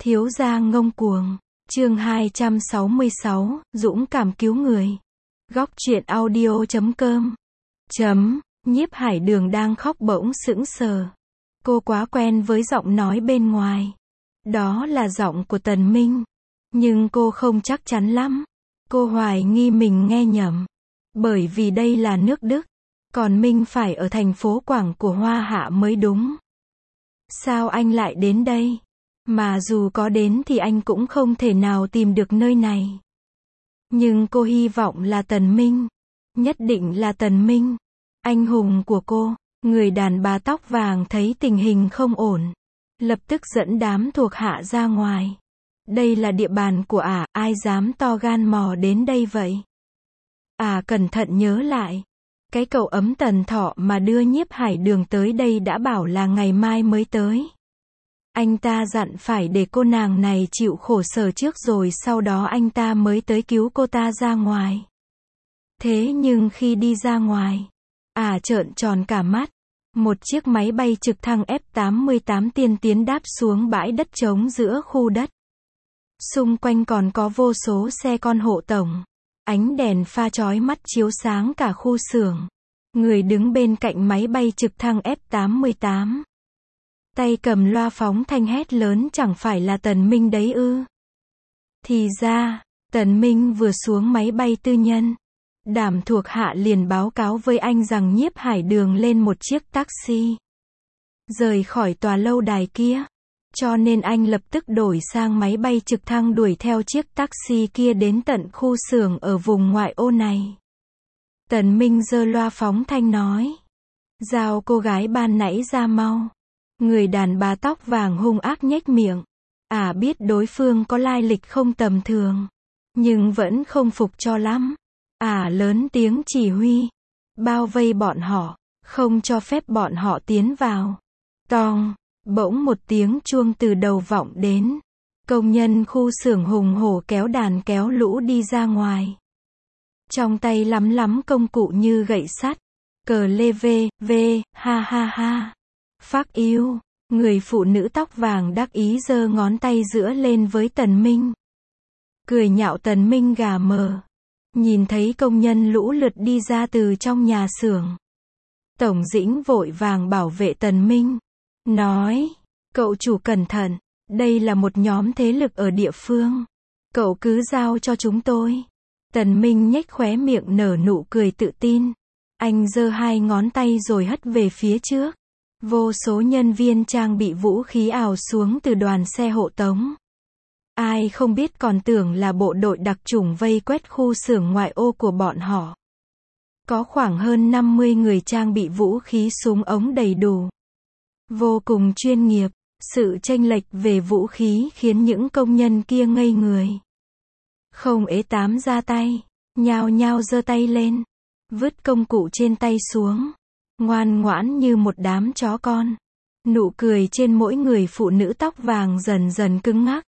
Thiếu gia ngông cuồng. Chương 266, dũng cảm cứu người. Góc truyện audio.com. Nhiếp Hải Đường đang khóc bỗng sững sờ. Cô quá quen với giọng nói bên ngoài. Đó là giọng của Tần Minh. Nhưng cô không chắc chắn lắm. Cô hoài nghi mình nghe nhầm. Bởi vì đây là nước Đức. Còn Minh phải ở thành phố Quảng của Hoa Hạ mới đúng. Sao anh lại đến đây? Mà dù có đến thì anh cũng không thể nào tìm được nơi này. Nhưng cô hy vọng là Tần Minh. Nhất định là Tần Minh. Anh hùng của cô. Người đàn bà tóc vàng thấy tình hình không ổn. Lập tức dẫn đám thuộc hạ ra ngoài. Đây là địa bàn của ả, ai dám to gan mò đến đây vậy? Cẩn thận nhớ lại. Cái cậu ấm Tần Thọ mà đưa Nhiếp Hải Đường tới đây đã bảo là ngày mai mới tới. Anh ta dặn phải để cô nàng này chịu khổ sở trước rồi sau đó anh ta mới tới cứu cô ta ra ngoài. Thế nhưng khi đi ra ngoài, trợn tròn cả mắt. Một chiếc máy bay trực thăng F-88 tiên tiến đáp xuống bãi đất trống giữa khu đất. Xung quanh còn có vô số xe con hộ tống. Ánh đèn pha chói mắt chiếu sáng cả khu xưởng. Người đứng bên cạnh máy bay trực thăng F-88. Tay cầm loa phóng thanh hét lớn chẳng phải là Tần Minh đấy ư. Thì ra, Tần Minh vừa xuống máy bay tư nhân. Đảm thuộc hạ liền báo cáo với anh rằng Nhiếp Hải Đường lên một chiếc taxi. Rời khỏi tòa lâu đài kia. Cho nên anh lập tức đổi sang máy bay trực thăng đuổi theo chiếc taxi kia đến tận khu xưởng ở vùng ngoại ô này. Tần Minh giơ loa phóng thanh nói. Giao cô gái ban nãy ra mau. Người đàn bà tóc vàng hung ác nhếch miệng. Biết đối phương có lai lịch không tầm thường. Nhưng vẫn không phục cho lắm. Lớn tiếng chỉ huy. Bao vây bọn họ. Không cho phép bọn họ tiến vào. Tong. Bỗng một tiếng chuông từ đầu vọng đến. Công nhân khu xưởng hùng hổ kéo đàn kéo lũ đi ra ngoài. Trong tay lắm công cụ như gậy sắt. Cờ lê ha ha ha. Phác yêu. Người phụ nữ tóc vàng đắc ý giơ ngón tay giữa lên với Tần Minh. Cười nhạo Tần Minh gà mờ. Nhìn thấy công nhân lũ lượt đi ra từ trong nhà xưởng. Tổng Dĩnh vội vàng bảo vệ Tần Minh. Nói, cậu chủ cẩn thận, đây là một nhóm thế lực ở địa phương. Cậu cứ giao cho chúng tôi. Tần Minh nhếch khóe miệng nở nụ cười tự tin. Anh giơ hai ngón tay rồi hất về phía trước. Vô số nhân viên trang bị vũ khí ào xuống từ đoàn xe hộ tống. Ai không biết còn tưởng là bộ đội đặc chủng vây quét khu xưởng ngoại ô của bọn họ. Có khoảng hơn 50 người trang bị vũ khí súng ống đầy đủ. Vô cùng chuyên nghiệp, sự chênh lệch về vũ khí khiến những công nhân kia ngây người. Không ế tám ra tay, nhao nhao giơ tay lên, vứt công cụ trên tay xuống, ngoan ngoãn như một đám chó con. Nụ cười trên mỗi người phụ nữ tóc vàng dần dần cứng ngắc.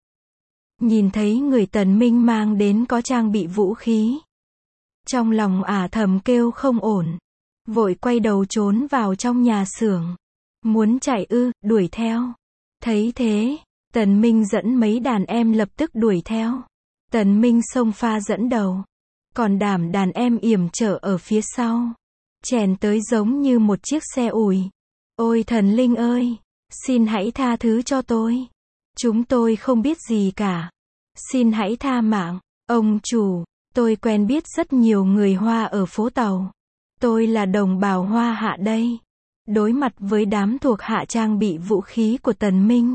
Nhìn thấy người Tần Minh mang đến có trang bị vũ khí. Trong lòng thầm kêu không ổn, vội quay đầu trốn vào trong nhà xưởng. Muốn chạy đuổi theo. Thấy thế, Tần Minh dẫn mấy đàn em lập tức đuổi theo. Tần Minh xông pha dẫn đầu. Còn đàn em yểm trợ ở phía sau. Chèn tới giống như một chiếc xe ủi. Ôi thần linh ơi! Xin hãy tha thứ cho tôi. Chúng tôi không biết gì cả. Xin hãy tha mạng. Ông chủ, tôi quen biết rất nhiều người Hoa ở phố tàu. Tôi là đồng bào Hoa Hạ đây. Đối mặt với đám thuộc hạ trang bị vũ khí của Tần Minh.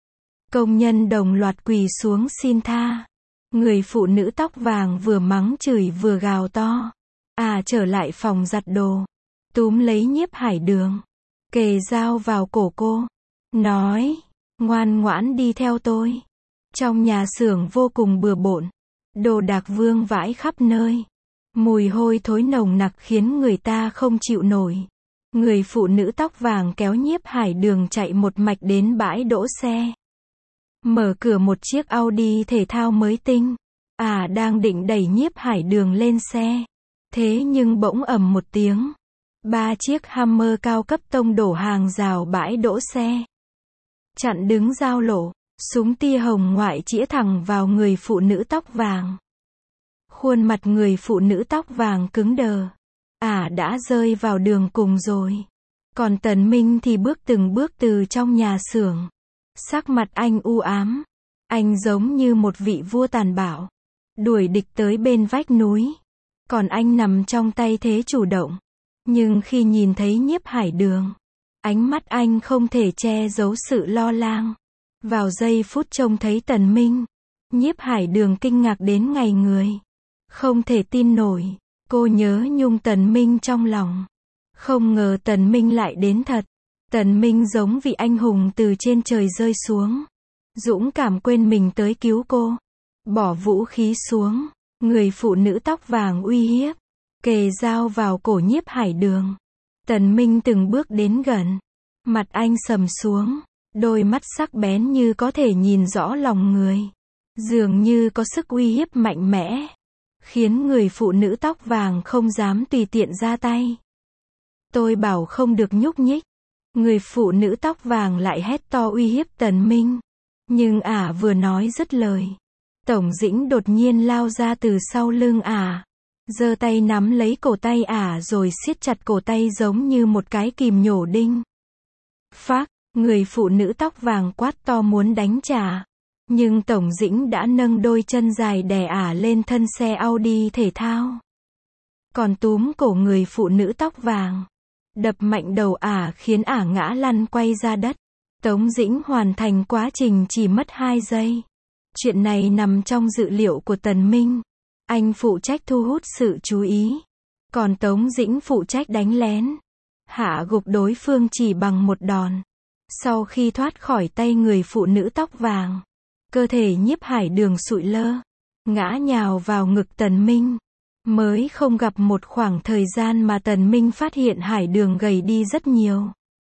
Công nhân đồng loạt quỳ xuống xin tha. Người phụ nữ tóc vàng vừa mắng chửi vừa gào to. Trở lại phòng giặt đồ. Túm lấy Nhiếp Hải Đường. Kề dao vào cổ cô. Nói, ngoan ngoãn đi theo tôi. Trong nhà xưởng vô cùng bừa bộn. Đồ đạc vương vãi khắp nơi. Mùi hôi thối nồng nặc khiến người ta không chịu nổi. Người phụ nữ tóc vàng kéo Nhiếp Hải Đường chạy một mạch đến bãi đỗ xe. Mở cửa một chiếc Audi thể thao mới tinh. Đang định đẩy Nhiếp Hải Đường lên xe. Thế nhưng bỗng ầm một tiếng. 3 chiếc Hummer cao cấp tông đổ hàng rào bãi đỗ xe. Chặn đứng giao lộ. Súng tia hồng ngoại chĩa thẳng vào người phụ nữ tóc vàng. Khuôn mặt người phụ nữ tóc vàng cứng đờ. Đã rơi vào đường cùng rồi. Còn Tần Minh thì bước từng bước từ trong nhà xưởng. Sắc mặt anh u ám. Anh giống như một vị vua tàn bạo. Đuổi địch tới bên vách núi. Còn anh nằm trong tay thế chủ động. Nhưng khi nhìn thấy Nhiếp Hải Đường, ánh mắt anh không thể che giấu sự lo lắng. Vào giây phút trông thấy Tần Minh, Nhiếp Hải Đường kinh ngạc đến ngây người. Không thể tin nổi, cô nhớ nhung Tần Minh trong lòng. Không ngờ Tần Minh lại đến thật. Tần Minh giống vị anh hùng từ trên trời rơi xuống. Dũng cảm quên mình tới cứu cô. Bỏ vũ khí xuống, người phụ nữ tóc vàng uy hiếp. Kề dao vào cổ Nhiếp Hải Đường. Tần Minh từng bước đến gần. Mặt anh sầm xuống. Đôi mắt sắc bén như có thể nhìn rõ lòng người. Dường như có sức uy hiếp mạnh mẽ. Khiến người phụ nữ tóc vàng không dám tùy tiện ra tay. Tôi bảo không được nhúc nhích. Người phụ nữ tóc vàng lại hét to uy hiếp Tần Minh. Nhưng vừa nói dứt lời. Tổng Dĩnh đột nhiên lao ra từ sau lưng giơ tay nắm lấy cổ tay rồi siết chặt cổ tay giống như một cái kìm nhổ đinh. Phác, người phụ nữ tóc vàng quát to muốn đánh trả. Nhưng Tổng Dĩnh đã nâng đôi chân dài đè lên thân xe Audi thể thao. Còn túm cổ người phụ nữ tóc vàng. Đập mạnh đầu khiến ngã lăn quay ra đất. Tống Dĩnh hoàn thành quá trình chỉ mất 2 giây. Chuyện này nằm trong dự liệu của Tần Minh. Anh phụ trách thu hút sự chú ý. Còn Tống Dĩnh phụ trách đánh lén. Hạ gục đối phương chỉ bằng một đòn. Sau khi thoát khỏi tay người phụ nữ tóc vàng, cơ thể Nhiếp Hải Đường sụi lơ, ngã nhào vào ngực Tần Minh. Mới không gặp một khoảng thời gian mà Tần Minh phát hiện Hải Đường gầy đi rất nhiều.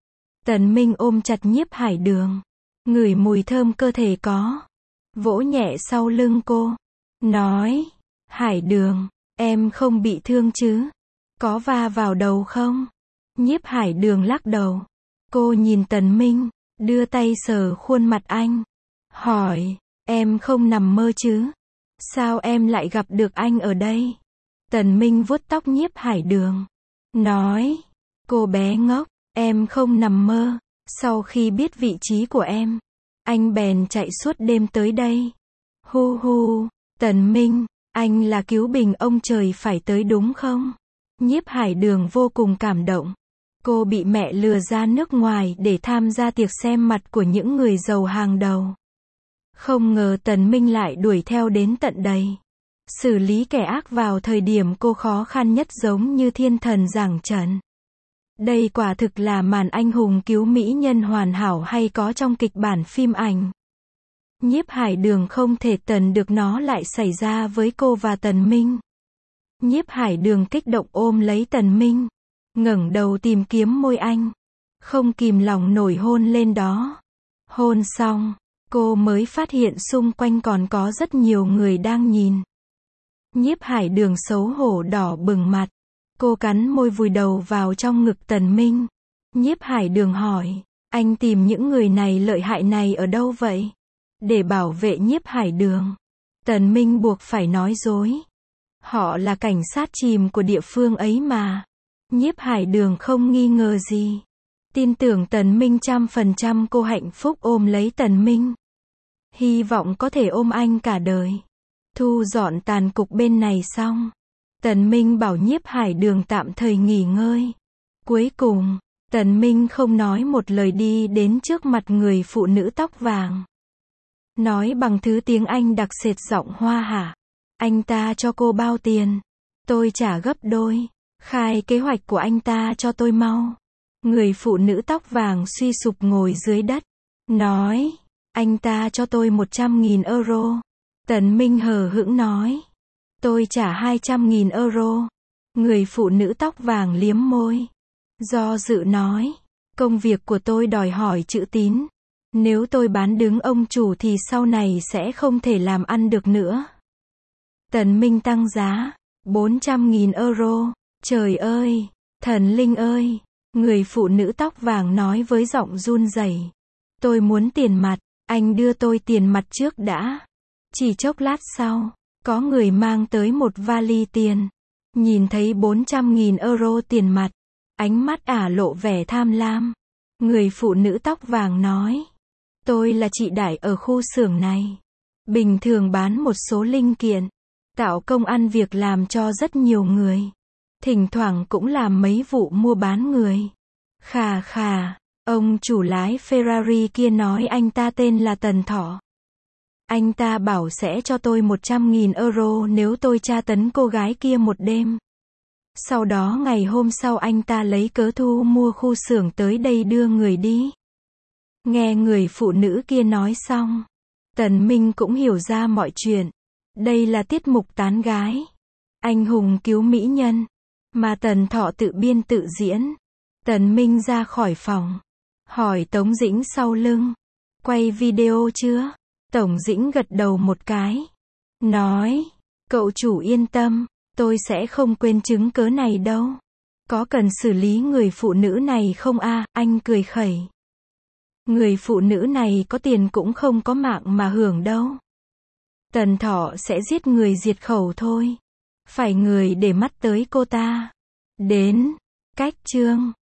Tần Minh ôm chặt Nhiếp Hải Đường, ngửi mùi thơm cơ thể có, vỗ nhẹ sau lưng cô, nói, Hải Đường, em không bị thương chứ? Có va vào đầu không? Nhiếp Hải Đường lắc đầu. Cô nhìn Tần Minh, đưa tay sờ khuôn mặt anh, hỏi, em không nằm mơ chứ? Sao em lại gặp được anh ở đây? Tần Minh vuốt tóc Nhiếp Hải Đường, nói, cô bé ngốc, em không nằm mơ. Sau khi biết vị trí của em, anh bèn chạy suốt đêm tới đây. Hu hu, Tần Minh, anh là cứu bình ông trời phải tới đúng không? Nhiếp Hải Đường vô cùng cảm động. Cô bị mẹ lừa ra nước ngoài để tham gia tiệc xem mặt của những người giàu hàng đầu. Không ngờ Tần Minh lại đuổi theo đến tận đây. Xử lý kẻ ác vào thời điểm cô khó khăn nhất giống như thiên thần giáng trần. Đây quả thực là màn anh hùng cứu mỹ nhân hoàn hảo hay có trong kịch bản phim ảnh. Nhiếp Hải Đường không thể tần được nó lại xảy ra với cô và Tần Minh. Nhiếp Hải Đường kích động ôm lấy Tần Minh, ngẩng đầu tìm kiếm môi anh, không kìm lòng nổi hôn lên đó. Hôn xong, cô mới phát hiện xung quanh còn có rất nhiều người đang nhìn. Nhiếp Hải Đường xấu hổ đỏ bừng mặt, cô cắn môi vùi đầu vào trong ngực Tần Minh. Nhiếp Hải Đường hỏi, anh tìm những người này lợi hại này ở đâu vậy? Để bảo vệ Nhiếp Hải Đường, Tần Minh buộc phải nói dối. Họ là cảnh sát chìm của địa phương ấy mà. Nhiếp Hải Đường không nghi ngờ gì. Tin tưởng Tần Minh 100%. Cô hạnh phúc ôm lấy Tần Minh. Hy vọng có thể ôm anh cả đời. Thu dọn tàn cục bên này xong, Tần Minh bảo Nhiếp Hải Đường tạm thời nghỉ ngơi. Cuối cùng, Tần Minh không nói một lời đi đến trước mặt người phụ nữ tóc vàng. Nói bằng thứ tiếng Anh đặc sệt giọng Hoa hả? Anh ta cho cô bao tiền? Tôi trả gấp đôi. Khai kế hoạch của anh ta cho tôi mau. Người phụ nữ tóc vàng suy sụp ngồi dưới đất. Nói, anh ta cho tôi 100.000 euro. Tần Minh hờ hững nói, tôi trả 200.000 euro. Người phụ nữ tóc vàng liếm môi. Do dự nói, công việc của tôi đòi hỏi chữ tín. Nếu tôi bán đứng ông chủ thì sau này sẽ không thể làm ăn được nữa. Tần Minh tăng giá, 400.000 euro. Trời ơi, thần linh ơi, người phụ nữ tóc vàng nói với giọng run rẩy. Tôi muốn tiền mặt, Anh đưa tôi tiền mặt trước đã. Chỉ chốc lát sau, có người mang tới một vali tiền. Nhìn thấy 400.000 euro tiền mặt, ánh mắt ả lộ vẻ tham lam. Người phụ nữ tóc vàng nói, tôi là chị Đại ở khu xưởng này. Bình thường bán một số linh kiện, tạo công ăn việc làm cho rất nhiều người. Thỉnh thoảng cũng làm mấy vụ mua bán người. Khà khà, ông chủ lái Ferrari kia nói anh ta tên là Tần Thọ. Anh ta bảo sẽ cho tôi 100.000 euro nếu tôi tra tấn cô gái kia một đêm. Sau đó ngày hôm sau anh ta lấy cớ thu mua khu xưởng tới đây đưa người đi. Nghe người phụ nữ kia nói xong, Tần Minh cũng hiểu ra mọi chuyện. Đây là tiết mục tán gái. Anh hùng cứu mỹ nhân. Mà Tần Thọ tự biên tự diễn. Tần Minh ra khỏi phòng. Hỏi Tống Dĩnh sau lưng. Quay video chưa? Tổng Dĩnh gật đầu một cái. Nói. Cậu chủ yên tâm. Tôi sẽ không quên chứng cớ này đâu. Có cần xử lý người phụ nữ này không a? Anh cười khẩy. Người phụ nữ này có tiền cũng không có mạng mà hưởng đâu. Tần Thọ sẽ giết người diệt khẩu thôi. Phải người để mắt tới cô ta. Đến. Cách chương